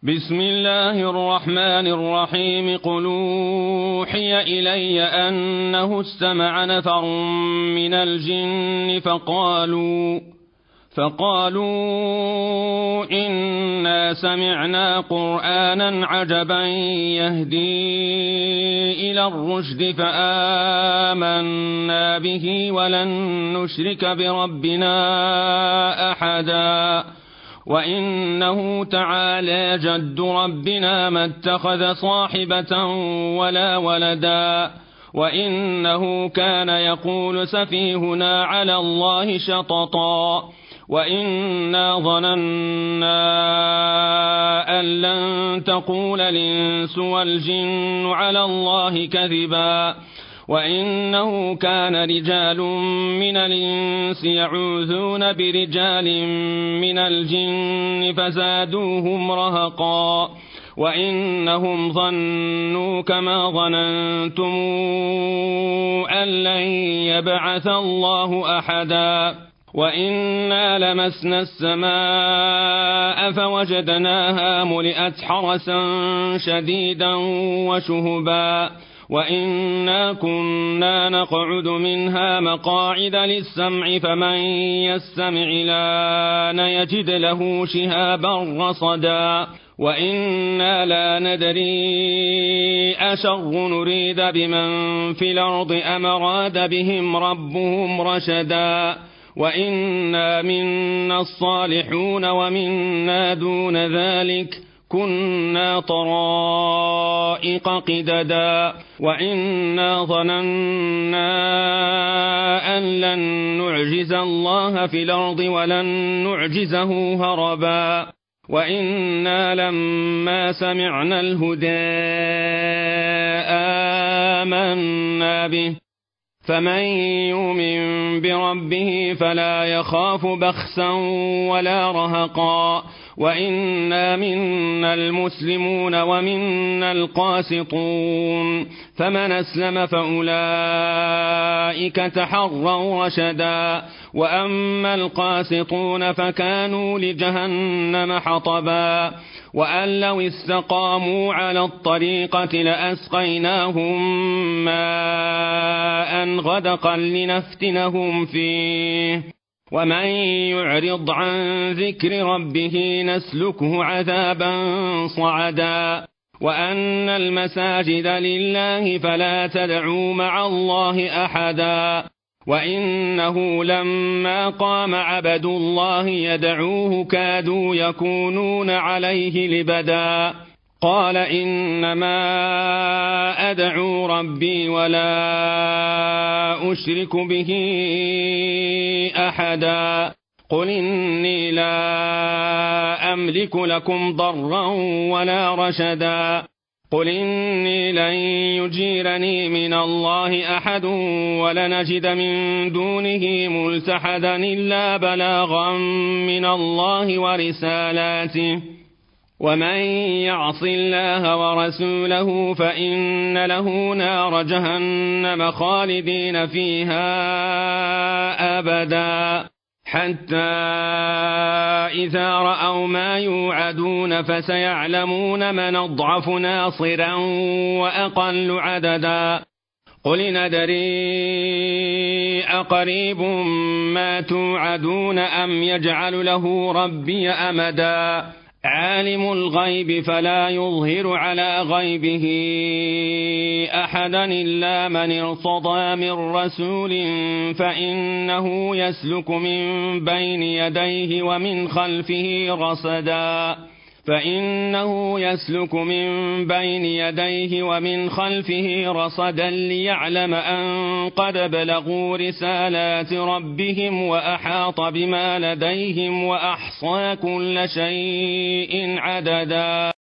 بسم الله الرحمن الرحيم. قل أوحي إلي أنه استمع نفر من الجن فقالوا إنا سمعنا قرآنا عجبا يهدي إلى الرشد فآمنا به ولن نشرك بربنا أحدا وإنه تعالى جد ربنا ما اتخذ صاحبة ولا ولدا وإنه كان يقول سفيهنا على الله شططا وإنا ظننا أن لن تقول الإنس والجن على الله كذبا وإنه كان رجال من الإنس يعوذون برجال من الجن فزادوهم رهقا وإنهم ظنوا كما ظننتم أن لن يبعث الله أحدا وإنا لمسنا السماء فوجدناها ملئت حرسا شديدا وشهبا وإنا كنا نقعد منها مقاعد للسمع فمن يستمع الآن يجد له شهابا رصدا وإنا لا ندري أشر نريد بمن في الأرض أم أراد بهم ربهم رشدا وإنا منا الصالحون ومنا دون ذلك كنا طرائق قددا وإنا ظننا أن لن نعجز الله في الأرض ولن نعجزه هربا وإنا لما سمعنا الهدى آمنا به فمن يؤمن بربه فلا يخاف بخسا ولا رهقا وإنا منا المسلمون ومنا القاسطون فمن أسلم فأولئك تحروا رشدا وأما القاسطون فكانوا لجهنم حطبا وأن لو استقاموا على الطريقة لأسقيناهم ماء غدقا لنفتنهم فيه ومن يعرض عن ذكر ربه نسلكه عذابا صعدا وأن المساجد لله فلا تدعوا مع الله أحدا وإنه لما قام عبد الله يدعوه كادوا يكونون عليه لبدا قال إنما أدعو ربي ولا أشرك به أحدا قل إني لا أملك لكم ضرا ولا رشدا قل إني لن يجيرني من الله أحد ولنجد من دونه ملتحدا إلا بلاغا من الله ورسالاته ومن يعص الله ورسوله فإن له نار جهنم خالدين فيها أبدا حتى إذا رأوا ما يوعدون فسيعلمون من أضعف ناصرا وأقل عددا قل ندري أقريب ما توعدون أم يجعل له ربي أمدا عالم الغيب فلا يظهر على غيبه أحدا إلا من ارتضى من رسول فإنه يسلك من بين يديه ومن خلفه رصدا ليعلم أن قد بلغوا رسالات ربهم وأحاط بما لديهم وأحصى كل شيء عددا